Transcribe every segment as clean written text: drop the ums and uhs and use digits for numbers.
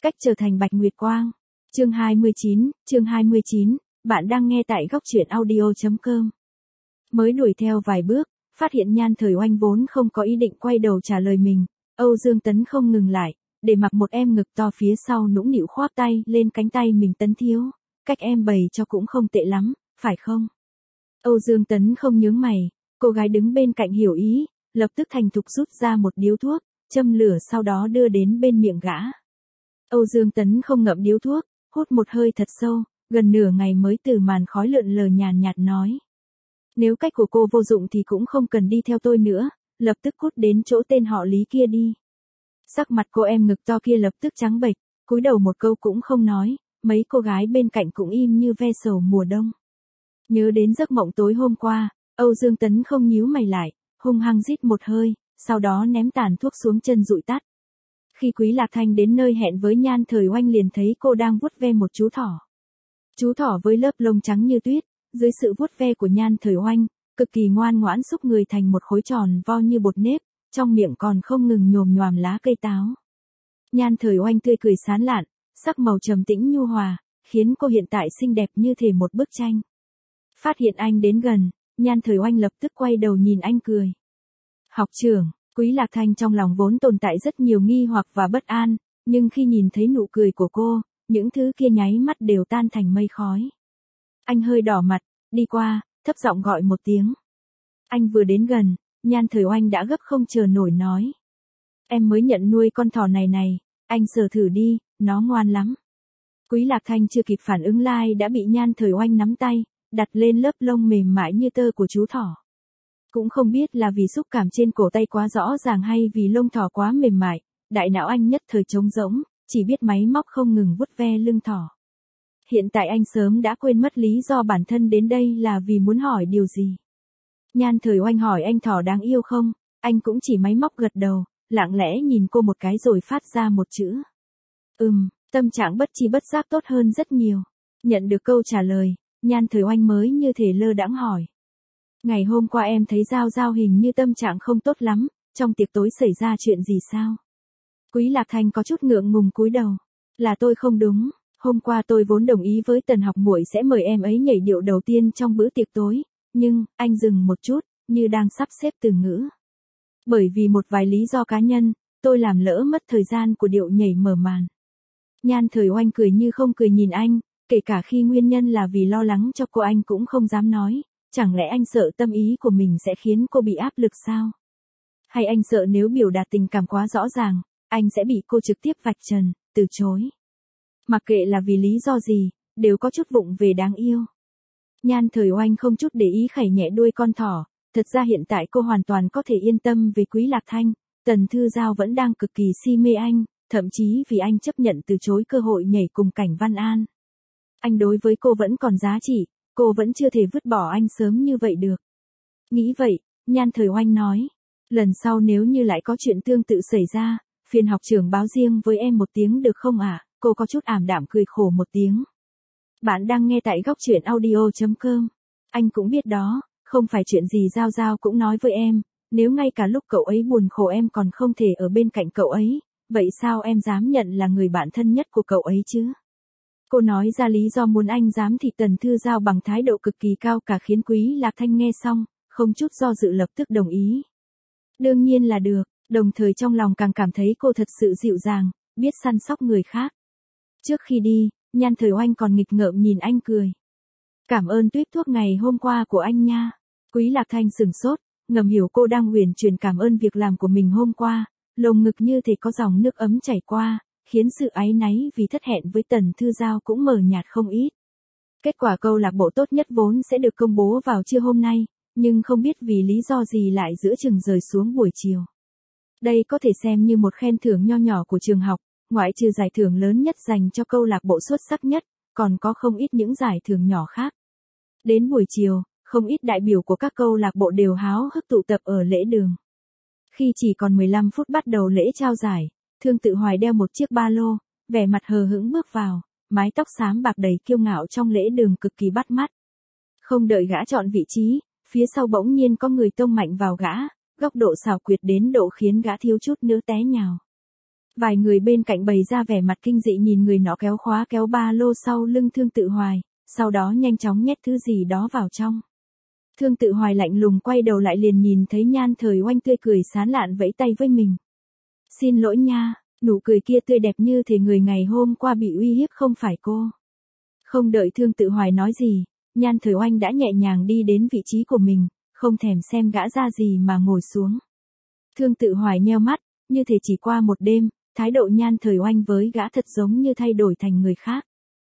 Cách trở thành Bạch Nguyệt Quang. Chương 29, bạn đang nghe tại góc truyện audio.com. Mới đuổi theo vài bước, phát hiện Nhan Thời Oanh vốn không có ý định quay đầu trả lời mình, Âu Dương Tấn không ngừng lại, để mặc một em ngực to phía sau nũng nịu khoác tay lên cánh tay mình. Tấn thiếu, cách em bày cho cũng không tệ lắm, phải không? Âu Dương Tấn không nhướng mày, cô gái đứng bên cạnh hiểu ý, lập tức thành thục rút ra một điếu thuốc, châm lửa sau đó đưa đến bên miệng gã. Âu Dương Tấn không ngậm điếu thuốc, hút một hơi thật sâu, gần nửa ngày mới từ màn khói lượn lờ nhàn nhạt nói. Nếu cách của cô vô dụng thì cũng không cần đi theo tôi nữa, lập tức cút đến chỗ tên họ Lý kia đi. Sắc mặt cô em ngực to kia lập tức trắng bệch, cúi đầu một câu cũng không nói, mấy cô gái bên cạnh cũng im như ve sầu mùa đông. Nhớ đến giấc mộng tối hôm qua, Âu Dương Tấn không nhíu mày lại, hung hăng rít một hơi, sau đó ném tàn thuốc xuống chân dụi tắt. Khi Quý Lạc Thanh đến nơi hẹn với Nhan Thời Oanh liền thấy cô đang vuốt ve một chú thỏ. Chú thỏ với lớp lông trắng như tuyết, dưới sự vuốt ve của Nhan Thời Oanh, cực kỳ ngoan ngoãn xúc người thành một khối tròn vo như bột nếp, trong miệng còn không ngừng nhồm nhoàm lá cây táo. Nhan Thời Oanh tươi cười sán lạn, sắc màu trầm tĩnh nhu hòa, khiến cô hiện tại xinh đẹp như thể một bức tranh. Phát hiện anh đến gần, Nhan Thời Oanh lập tức quay đầu nhìn anh cười. Học trưởng. Quý Lạc Thanh trong lòng vốn tồn tại rất nhiều nghi hoặc và bất an, nhưng khi nhìn thấy nụ cười của cô, những thứ kia nháy mắt đều tan thành mây khói. Anh hơi đỏ mặt, đi qua, thấp giọng gọi một tiếng. Anh vừa đến gần, Nhan Thời Oanh đã gấp không chờ nổi nói. Em mới nhận nuôi con thỏ này, anh sờ thử đi, nó ngoan lắm. Quý Lạc Thanh chưa kịp phản ứng lại đã bị Nhan Thời Oanh nắm tay, đặt lên lớp lông mềm mại như tơ của chú thỏ. Cũng không biết là vì xúc cảm trên cổ tay quá rõ ràng hay vì lông thỏ quá mềm mại, đại não anh nhất thời trống rỗng, chỉ biết máy móc không ngừng vuốt ve lưng thỏ. Hiện tại anh sớm đã quên mất lý do bản thân đến đây là vì muốn hỏi điều gì. Nhan Thời Oanh hỏi anh thỏ đáng yêu không, anh cũng chỉ máy móc gật đầu, lặng lẽ nhìn cô một cái rồi phát ra một chữ. Tâm trạng bất tri bất giác tốt hơn rất nhiều. Nhận được câu trả lời, Nhan Thời Oanh mới như thể lơ đãng hỏi. Ngày hôm qua em thấy Giao Giao hình như tâm trạng không tốt lắm, trong tiệc tối xảy ra chuyện gì sao? Quý Lạc Thanh có chút ngượng ngùng cúi đầu. Là tôi không đúng, hôm qua tôi vốn đồng ý với Tần Học muội sẽ mời em ấy nhảy điệu đầu tiên trong bữa tiệc tối, nhưng, anh dừng một chút, như đang sắp xếp từ ngữ. Bởi vì một vài lý do cá nhân, tôi làm lỡ mất thời gian của điệu nhảy mở màn. Nhan Thời Oanh cười như không cười nhìn anh, kể cả khi nguyên nhân là vì lo lắng cho cô anh cũng không dám nói. Chẳng lẽ anh sợ tâm ý của mình sẽ khiến cô bị áp lực sao? Hay anh sợ nếu biểu đạt tình cảm quá rõ ràng, anh sẽ bị cô trực tiếp vạch trần, từ chối? Mặc kệ là vì lý do gì, đều có chút vụng về đáng yêu. Nhan Thời Oanh không chút để ý khẩy nhẹ đuôi con thỏ, thật ra hiện tại cô hoàn toàn có thể yên tâm về Quý Lạc Thanh, Tần Thư Giao vẫn đang cực kỳ si mê anh, thậm chí vì anh chấp nhận từ chối cơ hội nhảy cùng Cảnh Văn An. Anh đối với cô vẫn còn giá trị. Cô vẫn chưa thể vứt bỏ anh sớm như vậy được. Nghĩ vậy, Nhan Thời Oanh nói. Lần sau nếu như lại có chuyện tương tự xảy ra, phiền học trưởng báo riêng với em một tiếng được không ạ? Cô có chút ảm đạm cười khổ một tiếng. Bạn đang nghe tại góc truyện audio.com. Anh cũng biết đó, không phải chuyện gì Giao Giao cũng nói với em. Nếu ngay cả lúc cậu ấy buồn khổ em còn không thể ở bên cạnh cậu ấy, vậy sao em dám nhận là người bạn thân nhất của cậu ấy chứ? Cô nói ra lý do muốn anh giám thị Tần Thư Giao bằng thái độ cực kỳ cao cả khiến Quý Lạc Thanh nghe xong, không chút do dự lập tức đồng ý. Đương nhiên là được, đồng thời trong lòng càng cảm thấy cô thật sự dịu dàng, biết săn sóc người khác. Trước khi đi, Nhan Thời Oanh còn nghịch ngợm nhìn anh cười. Cảm ơn tuyết thuốc ngày hôm qua của anh nha. Quý Lạc Thanh sửng sốt, ngầm hiểu cô đang huyền truyền cảm ơn việc làm của mình hôm qua, lồng ngực như thể có dòng nước ấm chảy qua. Khiến sự áy náy vì thất hẹn với Tần Thư Giao cũng mờ nhạt không ít. Kết quả câu lạc bộ tốt nhất vốn sẽ được công bố vào trưa hôm nay, nhưng không biết vì lý do gì lại giữa chừng rời xuống buổi chiều. Đây có thể xem như một khen thưởng nho nhỏ của trường học, ngoại trừ giải thưởng lớn nhất dành cho câu lạc bộ xuất sắc nhất, còn có không ít những giải thưởng nhỏ khác. Đến buổi chiều, không ít đại biểu của các câu lạc bộ đều háo hức tụ tập ở lễ đường. Khi chỉ còn 15 phút bắt đầu lễ trao giải, Thương Tự Hoài đeo một chiếc ba lô, vẻ mặt hờ hững bước vào, mái tóc xám bạc đầy kiêu ngạo trong lễ đường cực kỳ bắt mắt. Không đợi gã chọn vị trí, phía sau bỗng nhiên có người tông mạnh vào gã, góc độ xảo quyệt đến độ khiến gã thiếu chút nữa té nhào. Vài người bên cạnh bày ra vẻ mặt kinh dị nhìn người nọ kéo khóa kéo ba lô sau lưng Thương Tự Hoài, sau đó nhanh chóng nhét thứ gì đó vào trong. Thương Tự Hoài lạnh lùng quay đầu lại liền nhìn thấy Nhan Thời Oanh tươi cười sán lạn vẫy tay với mình. Xin lỗi nha, nụ cười kia tươi đẹp như thể người ngày hôm qua bị uy hiếp không phải cô. Không đợi Thương Tự Hoài nói gì, Nhan Thời Oanh đã nhẹ nhàng đi đến vị trí của mình, không thèm xem gã ra gì mà ngồi xuống. Thương Tự Hoài nheo mắt, như thể chỉ qua một đêm, thái độ Nhan Thời Oanh với gã thật giống như thay đổi thành người khác.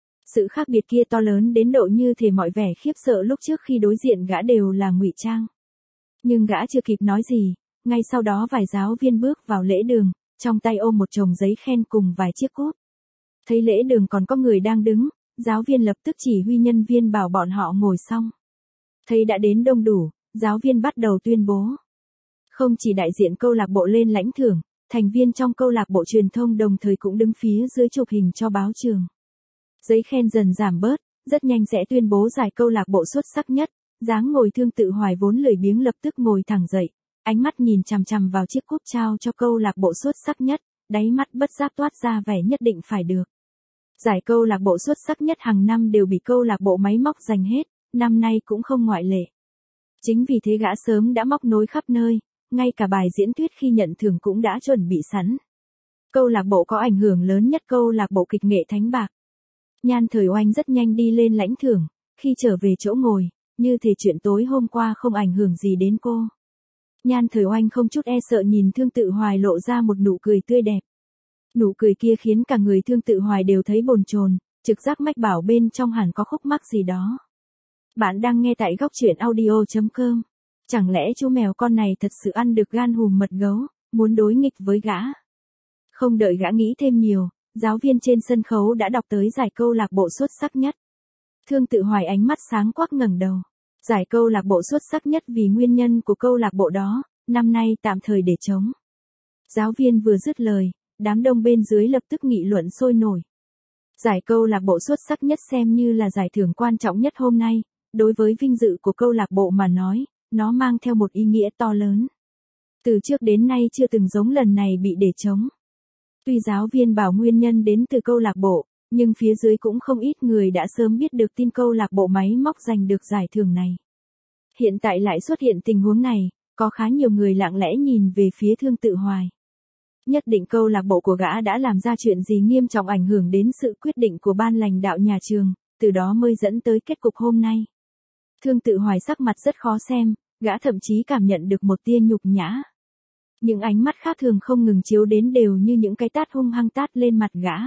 Sự khác biệt kia to lớn đến độ như thể mọi vẻ khiếp sợ lúc trước khi đối diện gã đều là ngụy trang. Nhưng gã chưa kịp nói gì, ngay sau đó vài giáo viên bước vào lễ đường, trong tay ôm một chồng giấy khen cùng vài chiếc cúp. Thấy lễ đường còn có người đang đứng, giáo viên lập tức chỉ huy nhân viên bảo bọn họ ngồi xong. Thấy đã đến đông đủ, giáo viên bắt đầu tuyên bố. Không chỉ đại diện câu lạc bộ lên lãnh thưởng, thành viên trong câu lạc bộ truyền thông đồng thời cũng đứng phía dưới chụp hình cho báo trường. Giấy khen dần giảm bớt, rất nhanh sẽ tuyên bố giải câu lạc bộ xuất sắc nhất. Dáng ngồi Thương Tự Hoài vốn lười biếng lập tức ngồi thẳng dậy, ánh mắt nhìn chằm chằm vào chiếc cúp trao cho câu lạc bộ xuất sắc nhất, đáy mắt bất giác toát ra vẻ nhất định phải được. Giải câu lạc bộ xuất sắc nhất hàng năm đều bị câu lạc bộ máy móc giành hết, năm nay cũng không ngoại lệ. Chính vì thế gã sớm đã móc nối khắp nơi, ngay cả bài diễn thuyết khi nhận thưởng cũng đã chuẩn bị sẵn. Câu lạc bộ có ảnh hưởng lớn nhất câu lạc bộ kịch nghệ Thánh Bạc. Nhan Thời Oanh rất nhanh đi lên lãnh thưởng, khi trở về chỗ ngồi, như thể chuyện tối hôm qua không ảnh hưởng gì đến cô. Nhan Thời Oanh không chút e sợ nhìn Thương Tự Hoài lộ ra một nụ cười tươi đẹp. Nụ cười kia khiến cả người Thương Tự Hoài đều thấy bồn chồn, trực giác mách bảo bên trong hẳn có khúc mắc gì đó. Bạn đang nghe tại góc truyện audio.com. Chẳng lẽ chú mèo con này thật sự ăn được gan hùm mật gấu, muốn đối nghịch với gã? Không đợi gã nghĩ thêm nhiều, giáo viên trên sân khấu đã đọc tới giải câu lạc bộ xuất sắc nhất. Thương Tự Hoài ánh mắt sáng quắc ngẩng đầu. Giải câu lạc bộ xuất sắc nhất vì nguyên nhân của câu lạc bộ đó, năm nay tạm thời để trống. Giáo viên vừa dứt lời, đám đông bên dưới lập tức nghị luận sôi nổi. Giải câu lạc bộ xuất sắc nhất xem như là giải thưởng quan trọng nhất hôm nay, đối với vinh dự của câu lạc bộ mà nói, nó mang theo một ý nghĩa to lớn. Từ trước đến nay chưa từng giống lần này bị để trống. Tuy giáo viên bảo nguyên nhân đến từ câu lạc bộ, nhưng phía dưới cũng không ít người đã sớm biết được tin câu lạc bộ máy móc giành được giải thưởng này. Hiện tại lại xuất hiện tình huống này, có khá nhiều người lặng lẽ nhìn về phía Thương Tự Hoài. Nhất định câu lạc bộ của gã đã làm ra chuyện gì nghiêm trọng ảnh hưởng đến sự quyết định của ban lãnh đạo nhà trường, từ đó mới dẫn tới kết cục hôm nay. Thương Tự Hoài sắc mặt rất khó xem, gã thậm chí cảm nhận được một tia nhục nhã. Những ánh mắt khác thường không ngừng chiếu đến đều như những cái tát hung hăng tát lên mặt gã.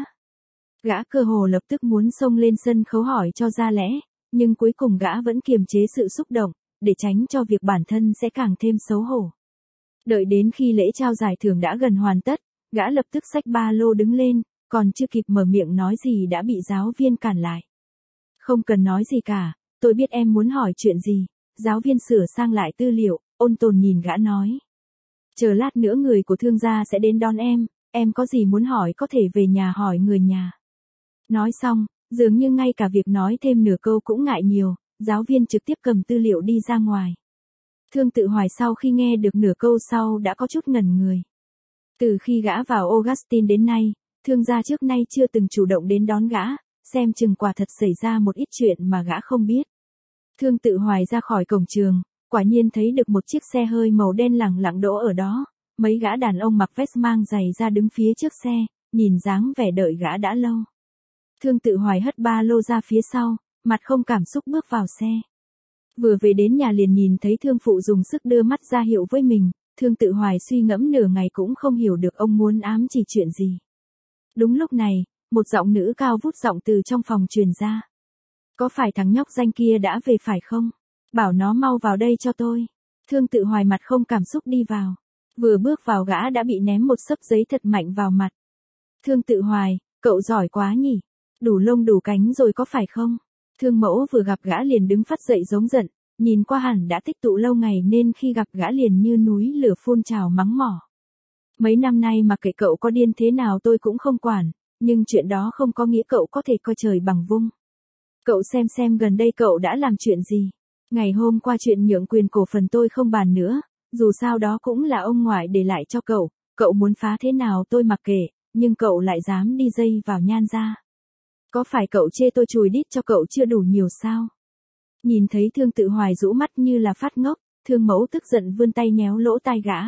Gã cơ hồ lập tức muốn xông lên sân khấu hỏi cho ra lẽ, nhưng cuối cùng gã vẫn kiềm chế sự xúc động, để tránh cho việc bản thân sẽ càng thêm xấu hổ. Đợi đến khi lễ trao giải thưởng đã gần hoàn tất, gã lập tức xách ba lô đứng lên, còn chưa kịp mở miệng nói gì đã bị giáo viên cản lại. Không cần nói gì cả, tôi biết em muốn hỏi chuyện gì. Giáo viên sửa sang lại tư liệu, ôn tồn nhìn gã nói. Chờ lát nữa người của Thương gia sẽ đến đón em có gì muốn hỏi có thể về nhà hỏi người nhà. Nói xong, dường như ngay cả việc nói thêm nửa câu cũng ngại nhiều, giáo viên trực tiếp cầm tư liệu đi ra ngoài. Thương Tự Hoài sau khi nghe được nửa câu sau đã có chút ngẩn người. Từ khi gã vào Augustine đến nay, Thương gia trước nay chưa từng chủ động đến đón gã, xem chừng quả thật xảy ra một ít chuyện mà gã không biết. Thương Tự Hoài ra khỏi cổng trường, quả nhiên thấy được một chiếc xe hơi màu đen lẳng lặng đỗ ở đó, mấy gã đàn ông mặc vest mang giày ra đứng phía trước xe, nhìn dáng vẻ đợi gã đã lâu. Thương Tự Hoài hất ba lô ra phía sau, mặt không cảm xúc bước vào xe. Vừa về đến nhà liền nhìn thấy thương phụ dùng sức đưa mắt ra hiệu với mình, Thương Tự Hoài suy ngẫm nửa ngày cũng không hiểu được ông muốn ám chỉ chuyện gì. Đúng lúc này, một giọng nữ cao vút giọng từ trong phòng truyền ra. Có phải thằng nhóc danh kia đã về phải không? Bảo nó mau vào đây cho tôi. Thương Tự Hoài mặt không cảm xúc đi vào. Vừa bước vào gã đã bị ném một xấp giấy thật mạnh vào mặt. Thương Tự Hoài, cậu giỏi quá nhỉ? Đủ lông đủ cánh rồi có phải không? Thương mẫu vừa gặp gã liền đứng phát dậy giống giận, nhìn qua hẳn đã tích tụ lâu ngày nên khi gặp gã liền như núi lửa phun trào mắng mỏ. Mấy năm nay mà kệ cậu có điên thế nào tôi cũng không quản, nhưng chuyện đó không có nghĩa cậu có thể coi trời bằng vung. Cậu xem gần đây cậu đã làm chuyện gì? Ngày hôm qua chuyện nhượng quyền cổ phần tôi không bàn nữa, dù sao đó cũng là ông ngoại để lại cho cậu muốn phá thế nào tôi mặc kệ, nhưng cậu lại dám đi dây vào Nhan gia. Có phải cậu chê tôi chùi đít cho cậu chưa đủ nhiều sao? Nhìn thấy Thương Tự Hoài rũ mắt như là phát ngốc, Thương Mẫu tức giận vươn tay nhéo lỗ tai gã.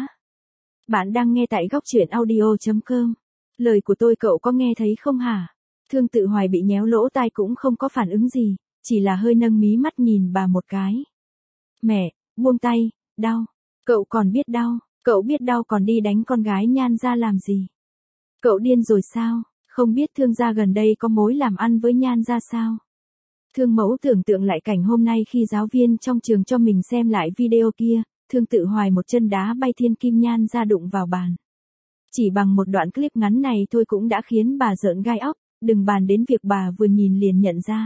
Bạn đang nghe tại góc truyện audio.com. Lời của tôi cậu có nghe thấy không hả? Thương Tự Hoài bị nhéo lỗ tai cũng không có phản ứng gì, chỉ là hơi nâng mí mắt nhìn bà một cái. Mẹ, buông tay, đau. Cậu còn biết đau, cậu biết đau còn đi đánh con gái Nhan gia làm gì? Cậu điên rồi sao? Không biết Thương gia gần đây có mối làm ăn với Nhan gia sao? Thương Mẫu tưởng tượng lại cảnh hôm nay khi giáo viên trong trường cho mình xem lại video kia, Thương Tự Hoài một chân đá bay thiên kim Nhan gia đụng vào bàn. Chỉ bằng một đoạn clip ngắn này thôi cũng đã khiến bà rợn gai óc, đừng bàn đến việc bà vừa nhìn liền nhận ra.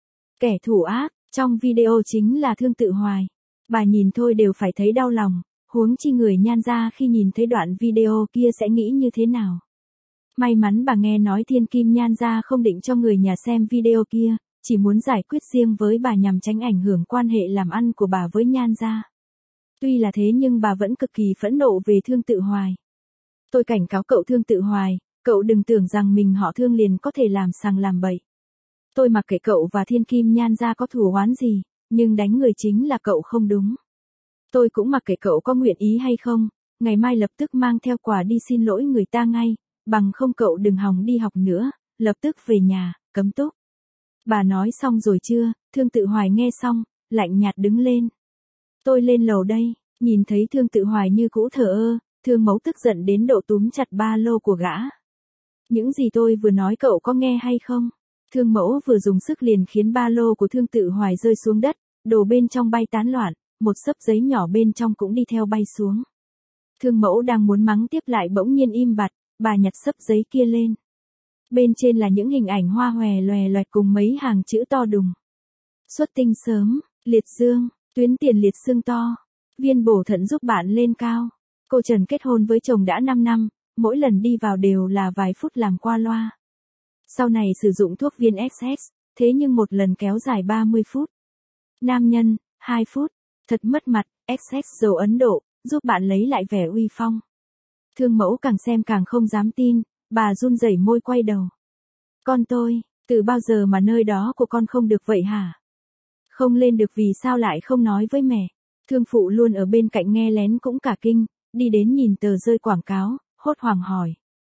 Kẻ thủ ác, trong video chính là Thương Tự Hoài. Bà nhìn thôi đều phải thấy đau lòng, huống chi người Nhan gia khi nhìn thấy đoạn video kia sẽ nghĩ như thế nào. May mắn bà nghe nói thiên kim Nhan gia không định cho người nhà xem video kia, chỉ muốn giải quyết riêng với bà nhằm tránh ảnh hưởng quan hệ làm ăn của bà với Nhan gia. Tuy là thế nhưng bà vẫn cực kỳ phẫn nộ về Thương Tự Hoài. Tôi cảnh cáo cậu Thương Tự Hoài, cậu đừng tưởng rằng mình họ Thương liền có thể làm sằng làm bậy. Tôi mặc kệ cậu và thiên kim Nhan gia có thù oán gì, nhưng đánh người chính là cậu không đúng. Tôi cũng mặc kệ cậu có nguyện ý hay không, ngày mai lập tức mang theo quà đi xin lỗi người ta ngay, bằng không cậu đừng hòng đi học nữa, lập tức về nhà, cấm túc. Bà nói xong rồi chưa? Thương Tự Hoài nghe xong, lạnh nhạt đứng lên. Tôi lên lầu đây, nhìn thấy Thương Tự Hoài như cũ thờ ơ, Thương Mẫu tức giận đến độ túm chặt ba lô của gã. Những gì tôi vừa nói cậu có nghe hay không? Thương Mẫu vừa dùng sức liền khiến ba lô của Thương Tự Hoài rơi xuống đất, đồ bên trong bay tán loạn, một xấp giấy nhỏ bên trong cũng đi theo bay xuống. Thương Mẫu đang muốn mắng tiếp lại bỗng nhiên im bặt, bà nhặt xấp giấy kia lên. Bên trên là những hình ảnh hoa hòe loè loẹt cùng mấy hàng chữ to đùng. Xuất tinh sớm, liệt dương, tuyến tiền liệt xương to, viên bổ thận giúp bạn lên cao. Cô Trần kết hôn với chồng đã 5 năm, mỗi lần đi vào đều là vài phút làm qua loa. Sau này sử dụng thuốc viên SS, thế nhưng một lần kéo dài 30 phút. Nam nhân, 2 phút, thật mất mặt, SS dầu Ấn Độ, giúp bạn lấy lại vẻ uy phong. Thương Mẫu càng xem càng không dám tin, bà run rẩy môi quay đầu. Con tôi, từ bao giờ mà nơi đó của con không được vậy hả? Không lên được vì sao lại không nói với mẹ? Thương phụ luôn ở bên cạnh nghe lén cũng cả kinh, đi đến nhìn tờ rơi quảng cáo, hốt hoảng hỏi.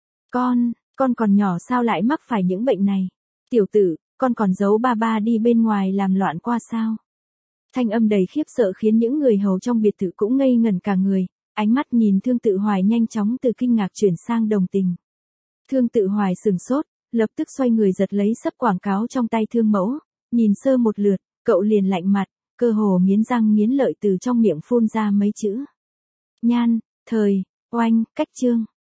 Con còn nhỏ sao lại mắc phải những bệnh này? Tiểu tử, con còn giấu ba ba đi bên ngoài làm loạn qua sao? Thanh âm đầy khiếp sợ khiến những người hầu trong biệt thự cũng ngây ngẩn cả người, ánh mắt nhìn Thương Tự Hoài nhanh chóng từ kinh ngạc chuyển sang đồng tình. Thương Tự Hoài sừng sốt, lập tức xoay người giật lấy xấp quảng cáo trong tay Thương Mẫu, nhìn sơ một lượt, cậu liền lạnh mặt, cơ hồ nghiến răng nghiến lợi từ trong miệng phun ra mấy chữ. Nhan, thời, oanh, cách chương.